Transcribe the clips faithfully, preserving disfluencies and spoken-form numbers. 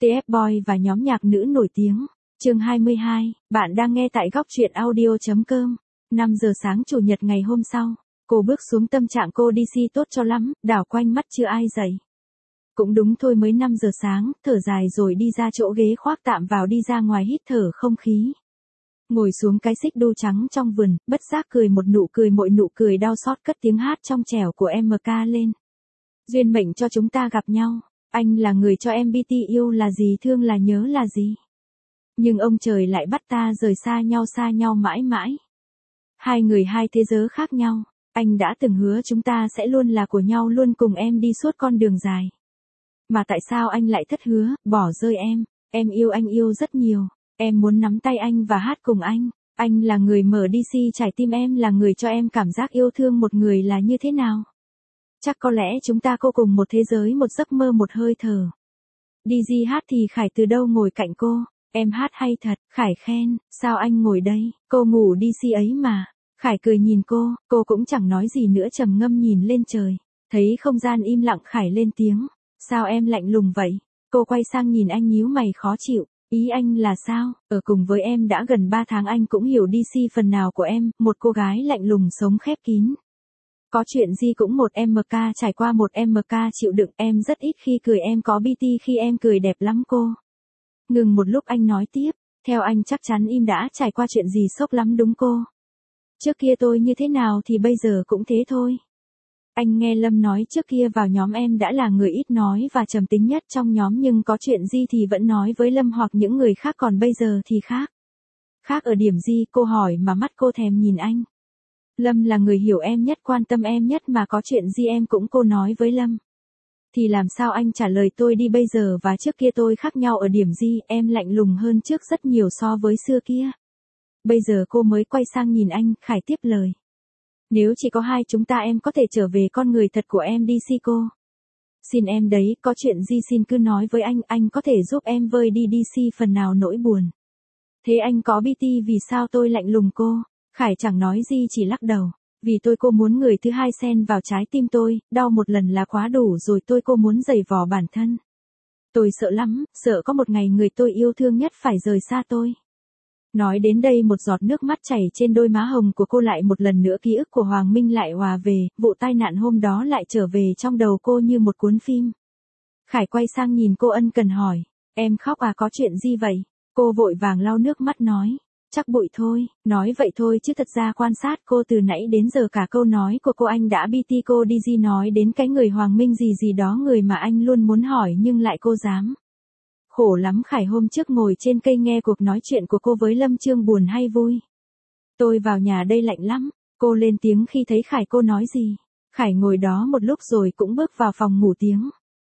tê ép Boy và nhóm nhạc nữ nổi tiếng. Chương hai mươi hai, bạn đang nghe tại góc truyện audio chấm com. năm giờ sáng chủ nhật ngày hôm sau, cô bước xuống tâm trạng cô đi si tốt cho lắm, đảo quanh mắt chưa ai dậy. Cũng đúng thôi, mới năm giờ sáng, thở dài rồi đi ra chỗ ghế khoác tạm vào, đi ra ngoài hít thở không khí. Ngồi xuống cái xích đu trắng trong vườn, bất giác cười một nụ cười, mỗi nụ cười đau xót, cất tiếng hát trong trẻo của em ca lên. Duyên mệnh cho chúng ta gặp nhau, anh là người cho em biết yêu là gì, thương là nhớ là gì. Nhưng ông trời lại bắt ta rời xa nhau, xa nhau mãi mãi. Hai người hai thế giới khác nhau, anh đã từng hứa chúng ta sẽ luôn là của nhau, luôn cùng em đi suốt con đường dài. Mà tại sao anh lại thất hứa, bỏ rơi em? Em yêu anh yêu rất nhiều, em muốn nắm tay anh và hát cùng anh. Anh là người mở đi si trải tim em, là người cho em cảm giác yêu thương một người là như thế nào. Chắc có lẽ chúng ta cô cùng một thế giới, một giấc mơ, một hơi thở. đi gi hát thì Khải từ đâu ngồi cạnh cô. Em hát hay thật, Khải khen, sao anh ngồi đây, cô ngủ đi si ấy mà. Khải cười nhìn cô, cô cũng chẳng nói gì nữa, trầm ngâm nhìn lên trời. Thấy không gian im lặng, Khải lên tiếng, sao em lạnh lùng vậy? Cô quay sang nhìn anh nhíu mày khó chịu, ý anh là sao? Ở cùng với em đã gần ba tháng, anh cũng hiểu đi si phần nào của em, một cô gái lạnh lùng sống khép kín. Có chuyện gì cũng một em ca trải qua, một em ca chịu đựng, em rất ít khi cười, em có bê tê khi em cười đẹp lắm cô. Ngừng một lúc anh nói tiếp, theo anh chắc chắn em đã trải qua chuyện gì sốc lắm đúng cô? Trước kia tôi như thế nào thì bây giờ cũng thế thôi. Anh nghe Lâm nói trước kia vào nhóm em đã là người ít nói và trầm tính nhất trong nhóm, nhưng có chuyện gì thì vẫn nói với Lâm hoặc những người khác, còn bây giờ thì khác. Khác ở điểm gì? Cô hỏi mà mắt cô thèm nhìn anh. Lâm là người hiểu em nhất, quan tâm em nhất, mà có chuyện gì em cũng cô nói với Lâm. Thì làm sao anh trả lời tôi đi, bây giờ và trước kia tôi khác nhau ở điểm gì? Em lạnh lùng hơn trước rất nhiều so với xưa kia. Bây giờ cô mới quay sang nhìn anh, Khải tiếp lời. Nếu chỉ có hai chúng ta, em có thể trở về con người thật của em đi si cô. Xin em đấy, có chuyện gì xin cứ nói với anh, anh có thể giúp em vơi đi đi si phần nào nỗi buồn. Thế anh có bê tê vì sao tôi lạnh lùng cô? Khải chẳng nói gì, chỉ lắc đầu. Vì tôi cô muốn người thứ hai xen vào trái tim tôi, đau một lần là quá đủ rồi, tôi cô muốn giày vò bản thân. Tôi sợ lắm, sợ có một ngày người tôi yêu thương nhất phải rời xa tôi. Nói đến đây một giọt nước mắt chảy trên đôi má hồng của cô, lại một lần nữa ký ức của Hoàng Minh lại hòa về, vụ tai nạn hôm đó lại trở về trong đầu cô như một cuốn phim. Khải quay sang nhìn cô ân cần hỏi, em khóc à, có chuyện gì vậy? Cô vội vàng lau nước mắt nói, chắc bụi thôi, nói vậy thôi chứ thật ra quan sát cô từ nãy đến giờ cả câu nói của cô anh đã bê tê cô. đi gi nói đến cái người Hoàng Minh gì gì đó, người mà anh luôn muốn hỏi nhưng lại cô dám. Khổ lắm Khải hôm trước ngồi trên cây nghe cuộc nói chuyện của cô với Lâm Trương, buồn hay vui? Tôi vào nhà đây lạnh lắm, cô lên tiếng khi thấy Khải. Cô nói gì? Khải ngồi đó một lúc rồi cũng bước vào phòng ngủ tiếng.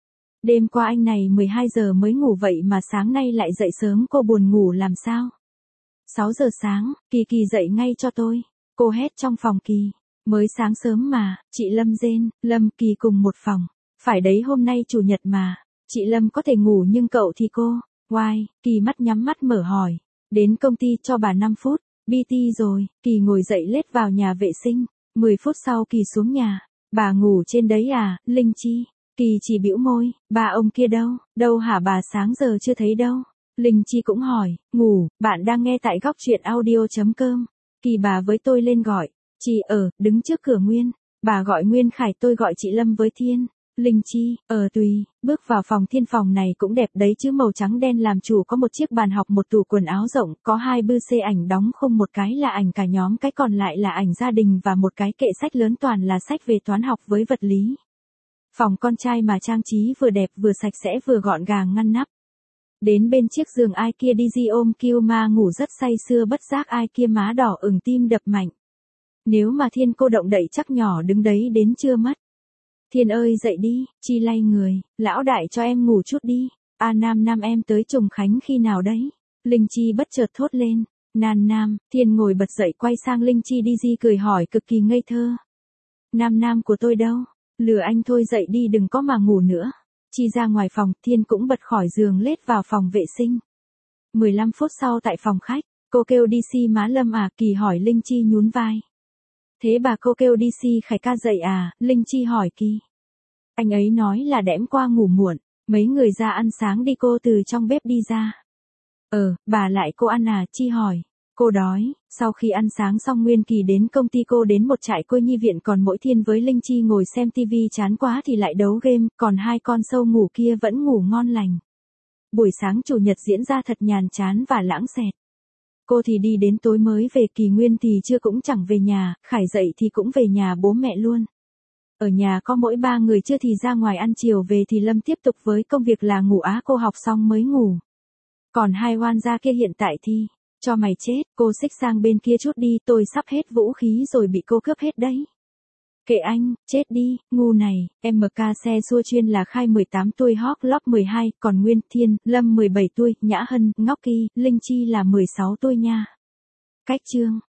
Đêm qua anh này mười hai giờ mới ngủ vậy mà sáng nay lại dậy sớm, cô buồn ngủ làm sao? sáu giờ sáng, Kỳ Kỳ dậy ngay cho tôi. Cô hét trong phòng Kỳ. Mới sáng sớm mà, chị Lâm rên, Lâm Kỳ cùng một phòng. Phải đấy, hôm nay chủ nhật mà. Chị Lâm có thể ngủ nhưng cậu thì cô. Why? Kỳ mắt nhắm mắt mở hỏi. Đến công ty cho bà năm phút. bê tê rồi. Kỳ ngồi dậy lết vào nhà vệ sinh. mười phút sau Kỳ xuống nhà. Bà ngủ trên đấy à, Linh Chi? Kỳ chỉ bĩu môi. Bà ông kia đâu? Đâu hả bà, sáng giờ chưa thấy đâu. Linh Chi cũng hỏi, ngủ, bạn đang nghe tại góc truyện audio chấm com. Kỳ bà với tôi lên gọi. Chị ở, đứng trước cửa Nguyên. Bà gọi Nguyên. Khải tôi gọi chị Lâm với Thiên. Linh Chi, ờ tùy, bước vào phòng Thiên. Phòng này cũng đẹp đấy chứ, màu trắng đen làm chủ, có một chiếc bàn học, một tủ quần áo rộng, có hai bư xê ảnh đóng khung, một cái là ảnh cả nhóm, cái còn lại là ảnh gia đình, và một cái kệ sách lớn toàn là sách về toán học với vật lý. Phòng con trai mà trang trí vừa đẹp vừa sạch sẽ vừa gọn gàng ngăn nắp. Đến bên chiếc giường ai kia đi gi ôm Kiêu Ma ngủ rất say sưa, bất giác ai kia má đỏ ửng, tim đập mạnh. Nếu mà Thiên cô động đậy chắc nhỏ đứng đấy đến trưa mất. Thiên ơi dậy đi, Chi lay người, lão đại cho em ngủ chút đi. A Nam Nam em tới Trùng Khánh khi nào đấy? Linh Chi bất chợt thốt lên. Nan Nam, Thiên ngồi bật dậy quay sang Linh Chi đi di cười hỏi cực kỳ ngây thơ. Nam Nam của tôi đâu? Lừa anh thôi, dậy đi đừng có mà ngủ nữa. Chi ra ngoài phòng, Thiên cũng bật khỏi giường lết vào phòng vệ sinh. mười lăm phút sau tại phòng khách, cô kêu đi si má Lâm à? Kỳ hỏi. Linh Chi nhún vai. Thế bà cô kêu đi si Khải ca dậy à? Linh Chi hỏi Kỳ. Anh ấy nói là đẽm qua ngủ muộn. Mấy người ra ăn sáng đi, cô từ trong bếp đi ra. Ờ, bà lại cô ăn à, Chi hỏi. Cô đói. Sau khi ăn sáng xong Nguyên Kỳ đến công ty, cô đến một trại cô nhi viện, còn mỗi Thiên với Linh Chi ngồi xem tivi, chán quá thì lại đấu game, còn hai con sâu ngủ kia vẫn ngủ ngon lành. Buổi sáng chủ nhật diễn ra thật nhàn chán và lãng xẹt. Cô thì đi đến tối mới về, Kỳ Nguyên thì chưa cũng chẳng về nhà, Khải dậy thì cũng về nhà bố mẹ luôn. Ở nhà có mỗi ba người, chưa thì ra ngoài ăn, chiều về thì Lâm tiếp tục với công việc là ngủ á, cô học xong mới ngủ. Còn hai oan gia kia hiện tại thì, cho mày chết, cô xích sang bên kia chút đi, tôi sắp hết vũ khí rồi, bị cô cướp hết đấy. Kệ anh, chết đi, ngu này, em ca xe xua chuyên là Khai mười tám tuổi, Hóc Lóc mười hai, còn Nguyên, Thiên, Lâm mười bảy tuổi, Nhã Hân, Ngóc Kỳ, Linh Chi là mười sáu tuổi nha. Cách chương.